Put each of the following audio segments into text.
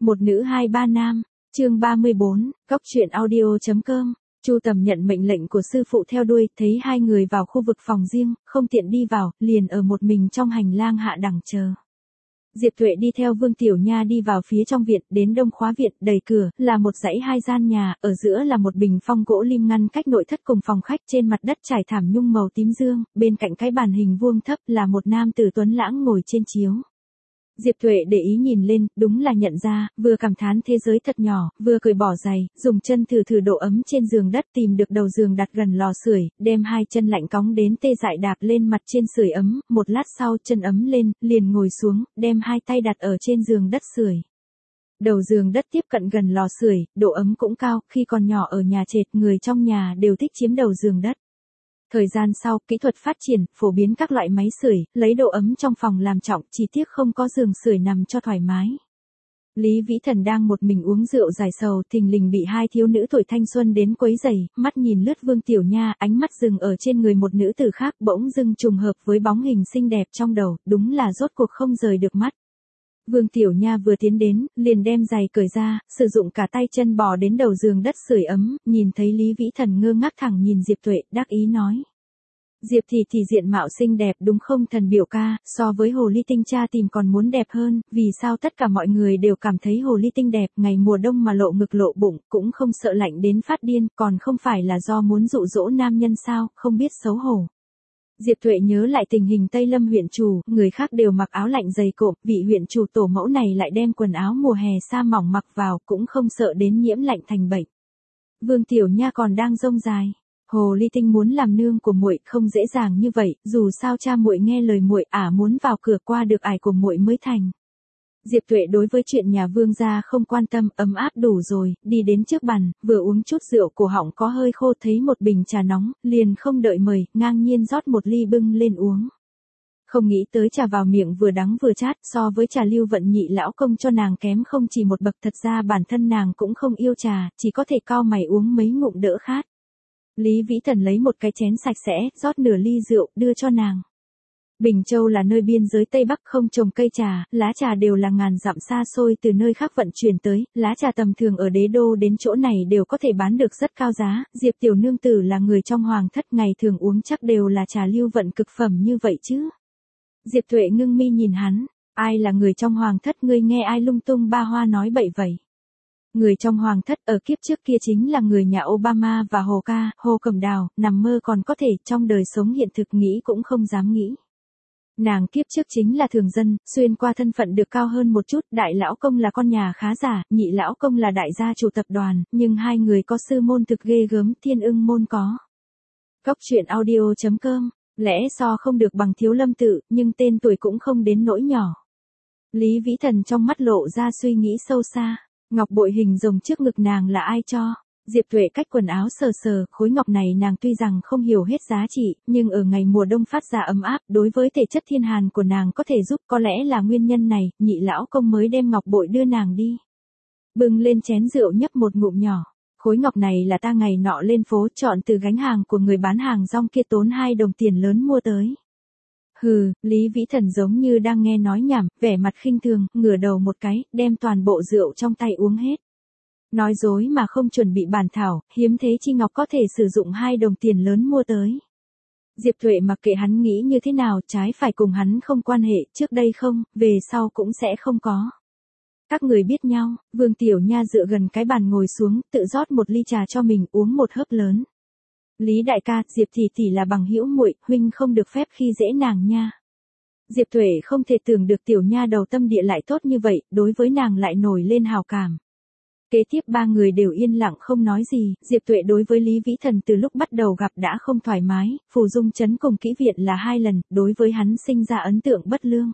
Một nữ hai ba nam, chương 34, Cóc truyện audio.com. Chu Tầm nhận mệnh lệnh của sư phụ theo đuôi, thấy hai người vào khu vực phòng riêng, không tiện đi vào, liền ở một mình trong hành lang hạ đẳng chờ. Diệp Tuệ đi theo Vương Tiểu Nha đi vào phía trong viện, đến đông khóa viện, đẩy cửa, là một dãy hai gian nhà, ở giữa là một bình phong gỗ lim ngăn cách nội thất cùng phòng khách, trên mặt đất trải thảm nhung màu tím dương, bên cạnh cái bàn hình vuông thấp là một nam tử tuấn lãng ngồi trên chiếu. Diệp Tuệ để ý nhìn lên, đúng là nhận ra, vừa cảm thán thế giới thật nhỏ, vừa cười bỏ giày, dùng chân thử độ ấm trên giường đất, tìm được đầu giường đặt gần lò sưởi, đem hai chân lạnh cóng đến tê dại đạp lên mặt trên sưởi ấm, một lát sau chân ấm lên, liền ngồi xuống, đem hai tay đặt ở trên giường đất sưởi. Đầu giường đất tiếp cận gần lò sưởi, độ ấm cũng cao, khi còn nhỏ ở nhà trệt, người trong nhà đều thích chiếm đầu giường đất. Thời gian sau, kỹ thuật phát triển, phổ biến các loại máy sưởi, lấy độ ấm trong phòng làm trọng, chỉ tiếc không có giường sưởi nằm cho thoải mái. Lý Vĩ Thần đang một mình uống rượu giải sầu, thình lình bị hai thiếu nữ tuổi thanh xuân đến quấy rầy, mắt nhìn lướt Vương Tiểu Nha, ánh mắt dừng ở trên người một nữ tử khác, bỗng dưng trùng hợp với bóng hình xinh đẹp trong đầu, đúng là rốt cuộc không rời được mắt. Vương Tiểu Nha vừa tiến đến, liền đem giày cởi ra, sử dụng cả tay chân bò đến đầu giường đất sưởi ấm, nhìn thấy Lý Vĩ Thần ngơ ngác thẳng nhìn Diệp Tuệ, đắc ý nói. Diệp thì diện mạo xinh đẹp đúng không Thần biểu ca, so với hồ ly tinh cha tìm còn muốn đẹp hơn, vì sao tất cả mọi người đều cảm thấy hồ ly tinh đẹp, ngày mùa đông mà lộ ngực lộ bụng, cũng không sợ lạnh đến phát điên, còn không phải là do muốn dụ dỗ nam nhân sao, không biết xấu hổ. Diệp Tuệ nhớ lại tình hình Tây Lâm huyện chủ, người khác đều mặc áo lạnh dày cộm, vị huyện chủ tổ mẫu này lại đem quần áo mùa hè sa mỏng mặc vào, cũng không sợ đến nhiễm lạnh thành bệnh. Vương Tiểu Nha còn đang rông dài. Hồ ly tinh muốn làm nương của muội không dễ dàng như vậy, dù sao cha muội nghe lời muội, muốn vào cửa qua được ải của muội mới thành. Diệp Tuệ đối với chuyện nhà Vương gia không quan tâm, ấm áp đủ rồi, đi đến trước bàn, vừa uống chút rượu, cổ họng có hơi khô, thấy một bình trà nóng, liền không đợi mời, ngang nhiên rót một ly bưng lên uống. Không nghĩ tới trà vào miệng vừa đắng vừa chát, so với trà Lưu Vận nhị lão công cho nàng kém không chỉ một bậc, thật ra bản thân nàng cũng không yêu trà, chỉ có thể cau mày uống mấy ngụm đỡ khát. Lý Vĩ Thần lấy một cái chén sạch sẽ, rót nửa ly rượu, đưa cho nàng. Bình Châu là nơi biên giới Tây Bắc không trồng cây trà, lá trà đều là ngàn dặm xa xôi từ nơi khác vận chuyển tới, lá trà tầm thường ở đế đô đến chỗ này đều có thể bán được rất cao giá, Diệp tiểu nương tử là người trong hoàng thất, ngày thường uống chắc đều là trà Lưu Vận cực phẩm như vậy chứ. Diệp Tuệ ngưng mi nhìn hắn, ai là người trong hoàng thất, ngươi nghe ai lung tung ba hoa nói bậy vậy. Người trong hoàng thất ở kiếp trước kia chính là người nhà Obama và Hồ ca, Hồ Cẩm Đào, nằm mơ còn có thể, trong đời sống hiện thực nghĩ cũng không dám nghĩ. Nàng kiếp trước chính là thường dân, xuyên qua thân phận được cao hơn một chút, đại lão công là con nhà khá giả, nhị lão công là đại gia chủ tập đoàn, nhưng hai người có sư môn thực ghê gớm, Thiên Ưng môn có. Cóc truyện audio.com, lẽ so không được bằng Thiếu Lâm Tự, nhưng tên tuổi cũng không đến nỗi nhỏ. Lý Vĩ Thần trong mắt lộ ra suy nghĩ sâu xa. Ngọc bội hình rồng trước ngực nàng là ai cho? Diệp Tuệ cách quần áo sờ sờ, khối ngọc này nàng tuy rằng không hiểu hết giá trị, nhưng ở ngày mùa đông phát ra ấm áp, đối với thể chất thiên hàn của nàng có thể giúp, có lẽ là nguyên nhân này, nhị lão công mới đem ngọc bội đưa nàng đi. Bưng lên chén rượu nhấp một ngụm nhỏ. Khối ngọc này là ta ngày nọ lên phố chọn từ gánh hàng của người bán hàng rong kia, tốn 2 đồng tiền lớn mua tới. Hừ, Lý Vĩ Thần giống như đang nghe nói nhảm, vẻ mặt khinh thường, ngửa đầu một cái, đem toàn bộ rượu trong tay uống hết. Nói dối mà không chuẩn bị bản thảo, hiếm thế chi ngọc có thể sử dụng 2 đồng tiền lớn mua tới. Diệp Tuệ mặc kệ hắn nghĩ như thế nào, trái phải cùng hắn không quan hệ, trước đây không, về sau cũng sẽ không có. Các người biết nhau, Vương Tiểu Nha dựa gần cái bàn ngồi xuống, tự rót một ly trà cho mình, uống một hớp lớn. Lý đại ca, Diệp tỷ là bằng hữu muội, huynh không được phép khi dễ nàng nha. Diệp Tuệ không thể tưởng được tiểu nha đầu tâm địa lại tốt như vậy, đối với nàng lại nổi lên hào cảm. Kế tiếp ba người đều yên lặng không nói gì, Diệp Tuệ đối với Lý Vĩ Thần từ lúc bắt đầu gặp đã không thoải mái, Phù Dung trấn cùng Kỹ viện là 2 lần, đối với hắn sinh ra ấn tượng bất lương.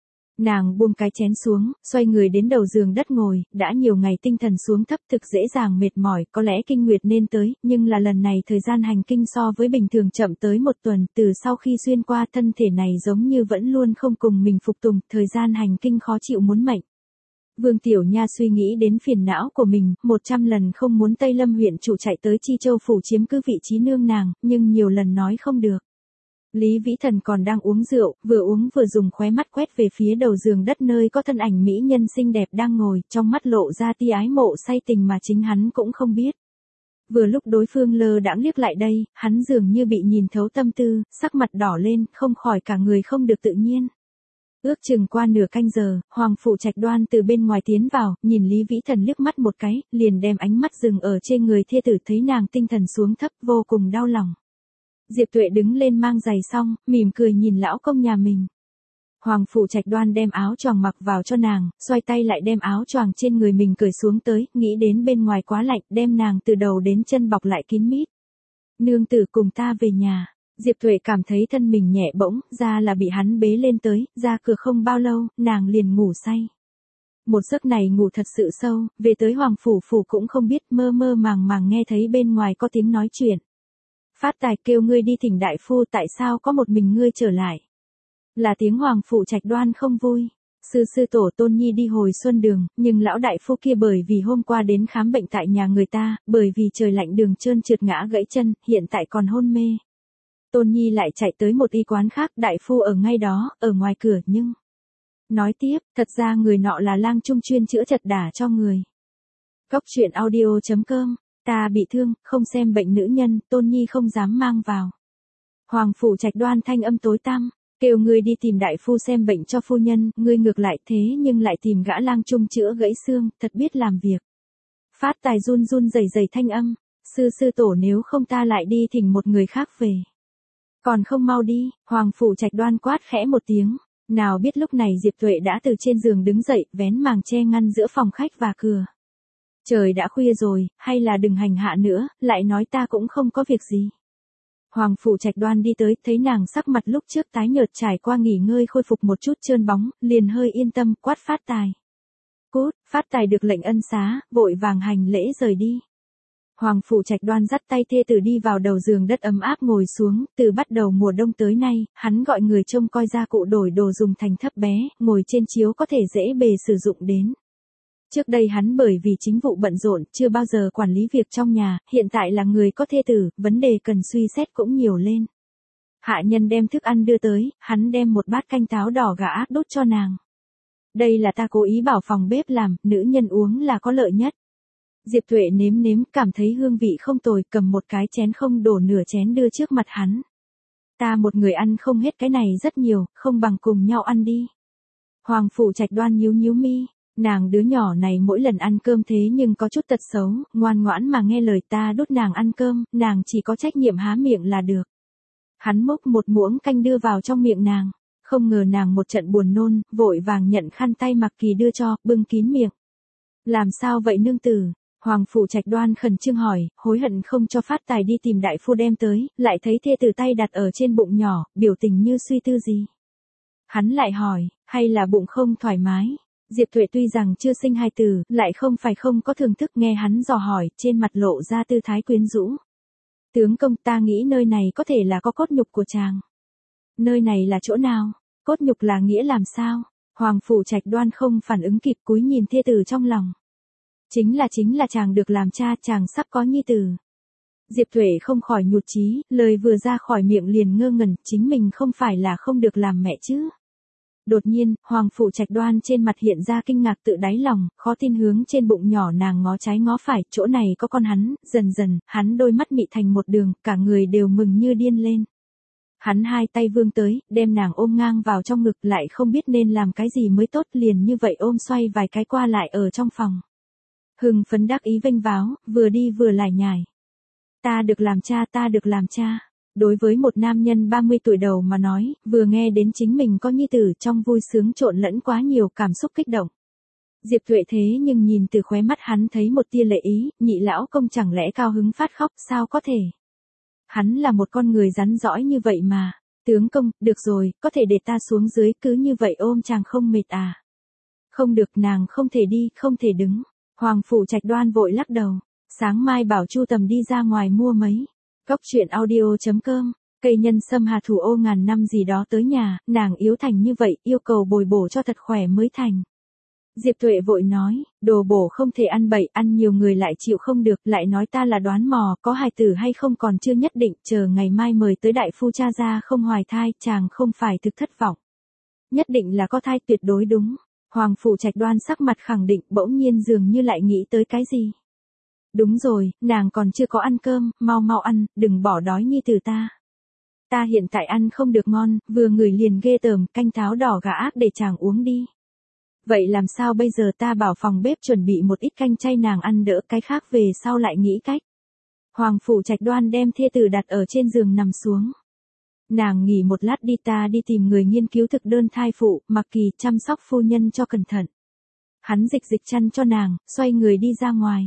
Nàng buông cái chén xuống, xoay người đến đầu giường đất ngồi, đã nhiều ngày tinh thần xuống thấp thực dễ dàng mệt mỏi, có lẽ kinh nguyệt nên tới, nhưng là lần này thời gian hành kinh so với bình thường chậm tới 1 tuần, từ sau khi xuyên qua thân thể này giống như vẫn luôn không cùng mình phục tùng, thời gian hành kinh khó chịu muốn mệnh. Vương Tiểu Nha suy nghĩ đến phiền não của mình, 100 lần không muốn Tây Lâm huyện chủ chạy tới Chi Châu phủ chiếm cứ vị trí nương nàng, nhưng nhiều lần nói không được. Lý Vĩ Thần còn đang uống rượu, vừa uống vừa dùng khóe mắt quét về phía đầu giường đất nơi có thân ảnh mỹ nhân xinh đẹp đang ngồi, trong mắt lộ ra tia ái mộ say tình mà chính hắn cũng không biết. Vừa lúc đối phương lơ đãng liếc lại đây, hắn dường như bị nhìn thấu tâm tư, sắc mặt đỏ lên, không khỏi cả người không được tự nhiên. Ước chừng qua nửa canh giờ, Hoàng Phủ Trạch Đoan từ bên ngoài tiến vào, nhìn Lý Vĩ Thần liếc mắt một cái, liền đem ánh mắt dừng ở trên người thê tử, thấy nàng tinh thần xuống thấp, vô cùng đau lòng. Diệp Tuệ đứng lên mang giày xong, mỉm cười nhìn lão công nhà mình. Hoàng Phủ Trạch Đoan đem áo choàng mặc vào cho nàng, xoay tay lại đem áo choàng trên người mình cởi xuống tới, nghĩ đến bên ngoài quá lạnh, đem nàng từ đầu đến chân bọc lại kín mít. Nương tử cùng ta về nhà. Diệp Tuệ cảm thấy thân mình nhẹ bỗng, ra là bị hắn bế lên tới, ra cửa không bao lâu, nàng liền ngủ say. Một giấc này ngủ thật sự sâu, về tới Hoàng Phủ Phủ cũng không biết, mơ mơ màng màng nghe thấy bên ngoài có tiếng nói chuyện. Phát Tài kêu ngươi đi thỉnh đại phu, tại sao có một mình ngươi trở lại? Là tiếng Hoàng Phủ Trạch Đoan không vui. Sư tổ Tôn Nhi đi hồi xuân đường, nhưng lão đại phu kia bởi vì hôm qua đến khám bệnh tại nhà người ta, bởi vì trời lạnh đường trơn trượt ngã gãy chân, hiện tại còn hôn mê. Tôn Nhi lại chạy tới một y quán khác, đại phu ở ngay đó, ở ngoài cửa nhưng... Nói tiếp, thật ra người nọ là lang trung chuyên chữa chật đả cho người. Cóc truyện audio.com, ta bị thương, không xem bệnh nữ nhân, Tôn Nhi không dám mang vào. Hoàng Phủ Trạch Đoan thanh âm tối tăm, kêu ngươi đi tìm đại phu xem bệnh cho phu nhân, ngươi ngược lại thế nhưng lại tìm gã lang trung chữa gãy xương, thật biết làm việc. Phát Tài run run rẩy rẩy thanh âm, sư tổ nếu không ta lại đi thỉnh một người khác về. Còn không mau đi, Hoàng Phủ Trạch Đoan quát khẽ một tiếng, nào biết lúc này Diệp Tuệ đã từ trên giường đứng dậy, vén màn che ngăn giữa phòng khách và cửa. Trời đã khuya rồi, hay là đừng hành hạ nữa, lại nói ta cũng không có việc gì. Hoàng Phủ Trạch Đoan đi tới, thấy nàng sắc mặt lúc trước tái nhợt trải qua nghỉ ngơi khôi phục một chút trơn bóng, liền hơi yên tâm, quát Phát Tài. Cút, Phát Tài được lệnh ân xá, vội vàng hành lễ rời đi. Hoàng Phủ Trạch Đoan dắt tay thê tử đi vào đầu giường đất ấm áp ngồi xuống, từ bắt đầu mùa đông tới nay, hắn gọi người trông coi gia cụ đổi đồ dùng thành thấp bé, ngồi trên chiếu có thể dễ bề sử dụng đến. Trước đây hắn bởi vì chính vụ bận rộn, chưa bao giờ quản lý việc trong nhà, hiện tại là người có thê tử, vấn đề cần suy xét cũng nhiều lên. Hạ nhân đem thức ăn đưa tới, hắn đem một bát canh táo đỏ gà ác đút cho nàng. Đây là ta cố ý bảo phòng bếp làm, nữ nhân uống là có lợi nhất. Diệp Tuệ nếm nếm, cảm thấy hương vị không tồi, cầm một cái chén không đổ nửa chén đưa trước mặt hắn. Ta một người ăn không hết cái này rất nhiều, không bằng cùng nhau ăn đi. Hoàng Phủ Trạch Đoan nhíu nhíu mi, nàng đứa nhỏ này mỗi lần ăn cơm thế nhưng có chút tật xấu, ngoan ngoãn mà nghe lời ta đút nàng ăn cơm, nàng chỉ có trách nhiệm há miệng là được. Hắn múc một muỗng canh đưa vào trong miệng nàng, không ngờ nàng một trận buồn nôn, vội vàng nhận khăn tay Mặc Kỳ đưa cho, bưng kín miệng. Làm sao vậy nương tử? Hoàng Phủ Trạch Đoan khẩn trương hỏi, hối hận không cho Phát Tài đi tìm đại phu đem tới, lại thấy thê tử tay đặt ở trên bụng nhỏ, biểu tình như suy tư gì. Hắn lại hỏi, hay là bụng không thoải mái? Diệp Tuệ tuy rằng chưa sinh hài tử, lại không phải không có thưởng thức, nghe hắn dò hỏi, trên mặt lộ ra tư thái quyến rũ. Tướng công, ta nghĩ nơi này có thể là có cốt nhục của chàng. Nơi này là chỗ nào? Cốt nhục là nghĩa làm sao? Hoàng Phủ Trạch Đoan không phản ứng kịp, cúi nhìn thê tử trong lòng. Chính là chàng được làm cha, chàng sắp có nhi tử. Diệp Tuệ không khỏi nhụt chí, lời vừa ra khỏi miệng liền ngơ ngẩn, chính mình không phải là không được làm mẹ chứ. Đột nhiên, Hoàng Phủ Trạch Đoan trên mặt hiện ra kinh ngạc tự đáy lòng, khó tin hướng trên bụng nhỏ nàng ngó trái ngó phải, chỗ này có con hắn, dần dần, hắn đôi mắt mị thành một đường, cả người đều mừng như điên lên. Hắn hai tay vươn tới, đem nàng ôm ngang vào trong ngực, lại không biết nên làm cái gì mới tốt, liền như vậy ôm xoay vài cái qua lại ở trong phòng. Hưng phấn đắc ý vênh váo, vừa đi vừa lải nhải. Ta được làm cha, ta được làm cha. Đối với một nam nhân 30 tuổi đầu mà nói, vừa nghe đến chính mình có nhi tử, trong vui sướng trộn lẫn quá nhiều cảm xúc kích động. Diệp Tuệ thế nhưng nhìn từ khóe mắt hắn thấy một tia lệ ý, nhị lão công chẳng lẽ cao hứng phát khóc, sao có thể. Hắn là một con người rắn rõi như vậy mà. Tướng công, được rồi, có thể để ta xuống dưới, cứ như vậy ôm chàng không mệt à. Không được, nàng không thể đi, không thể đứng. Hoàng Phủ Trạch Đoan vội lắc đầu. Sáng mai bảo Chu Tầm đi ra ngoài mua mấy. Cóc truyện audio.com, cây nhân sâm hà thủ ô ngàn năm gì đó tới nhà, nàng yếu thành như vậy, yêu cầu bồi bổ cho thật khỏe mới thành. Diệp Tuệ vội nói, đồ bổ không thể ăn bậy, ăn nhiều người lại chịu không được, lại nói ta là đoán mò, có hài tử hay không còn chưa nhất định, chờ ngày mai mời tới đại phu cha ra không hoài thai, chàng không phải thực thất vọng. Nhất định là có thai, tuyệt đối đúng. Hoàng Phủ Trạch Đoan sắc mặt khẳng định, bỗng nhiên dường như lại nghĩ tới cái gì. Đúng rồi, nàng còn chưa có ăn cơm, mau mau ăn, đừng bỏ đói nhi tử ta. Ta hiện tại ăn không được ngon, vừa ngửi liền ghê tởm, canh tháo đỏ gà ác để chàng uống đi. Vậy làm sao bây giờ, ta bảo phòng bếp chuẩn bị một ít canh chay nàng ăn đỡ, cái khác về sau lại nghĩ cách. Hoàng Phủ Trạch Đoan đem thê tử đặt ở trên giường nằm xuống. Nàng nghỉ một lát đi, ta đi tìm người nghiên cứu thực đơn thai phụ, Mặc Kỳ chăm sóc phu nhân cho cẩn thận. Hắn dịch chăn cho nàng, xoay người đi ra ngoài.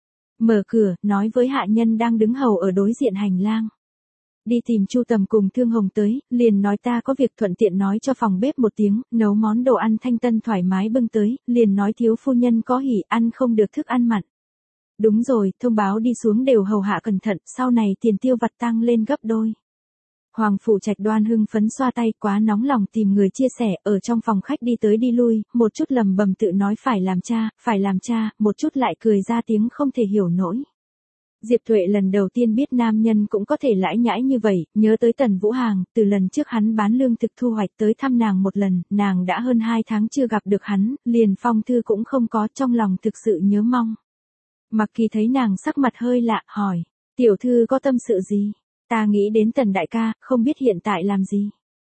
Mở cửa, nói với hạ nhân đang đứng hầu ở đối diện hành lang. Đi tìm Chu Tầm cùng Thương Hồng tới, liền nói ta có việc, thuận tiện nói cho phòng bếp một tiếng, nấu món đồ ăn thanh tân thoải mái bưng tới, liền nói thiếu phu nhân có hỉ, ăn không được thức ăn mặn. Đúng rồi, thông báo đi xuống đều hầu hạ cẩn thận, sau này tiền tiêu vặt tăng lên gấp đôi. Hoàng Phủ Trạch Đoan hưng phấn xoa tay, quá nóng lòng tìm người chia sẻ, ở trong phòng khách đi tới đi lui, một chút lầm bầm tự nói phải làm cha, một chút lại cười ra tiếng không thể hiểu nổi. Diệp Tuệ lần đầu tiên biết nam nhân cũng có thể lãi nhãi như vậy, nhớ tới Tần Vũ Hàng, từ lần trước hắn bán lương thực thu hoạch tới thăm nàng một lần, nàng đã hơn 2 tháng chưa gặp được hắn, liền phong thư cũng không có, trong lòng thực sự nhớ mong. Mặc Kỳ thấy nàng sắc mặt hơi lạ, hỏi, tiểu thư có tâm sự gì? Ta nghĩ đến Tần đại ca, không biết hiện tại làm gì.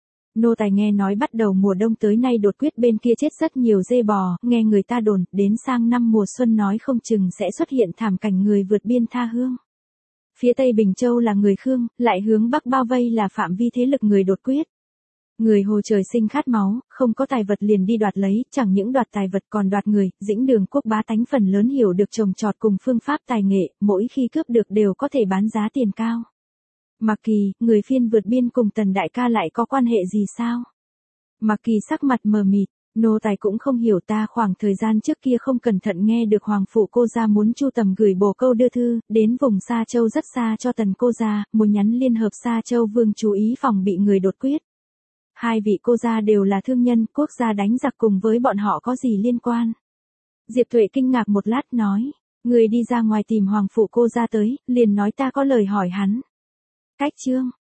Nô tài nghe nói bắt đầu mùa đông tới nay đột quyết bên kia chết rất nhiều dê bò, nghe người ta đồn, đến sang năm mùa xuân nói không chừng sẽ xuất hiện thảm cảnh người vượt biên tha hương. Phía Tây Bình Châu là người Khương, lại hướng Bắc bao vây là phạm vi thế lực người đột quyết. Người Hồ trời sinh khát máu, không có tài vật liền đi đoạt lấy, chẳng những đoạt tài vật còn đoạt người, Dĩnh Đường quốc bá tánh phần lớn hiểu được trồng trọt cùng phương pháp tài nghệ, mỗi khi cướp được đều có thể bán giá tiền cao. Mặc Kỳ, người phiên vượt biên cùng Tần đại ca lại có quan hệ gì sao? Mặc Kỳ sắc mặt mờ mịt, nô tài cũng không hiểu, ta khoảng thời gian trước kia không cẩn thận nghe được Hoàng Phủ cô gia muốn Chu Tầm gửi bổ câu đưa thư, đến vùng Sa Châu rất xa cho Tần cô gia, muốn nhắn liên hợp Sa Châu vương chú ý phòng bị người đột quyết. Hai vị cô gia đều là thương nhân, quốc gia đánh giặc cùng với bọn họ có gì liên quan? Diệp Tuệ kinh ngạc một lát nói, người đi ra ngoài tìm Hoàng Phủ cô gia tới, liền nói ta có lời hỏi hắn. Cách chương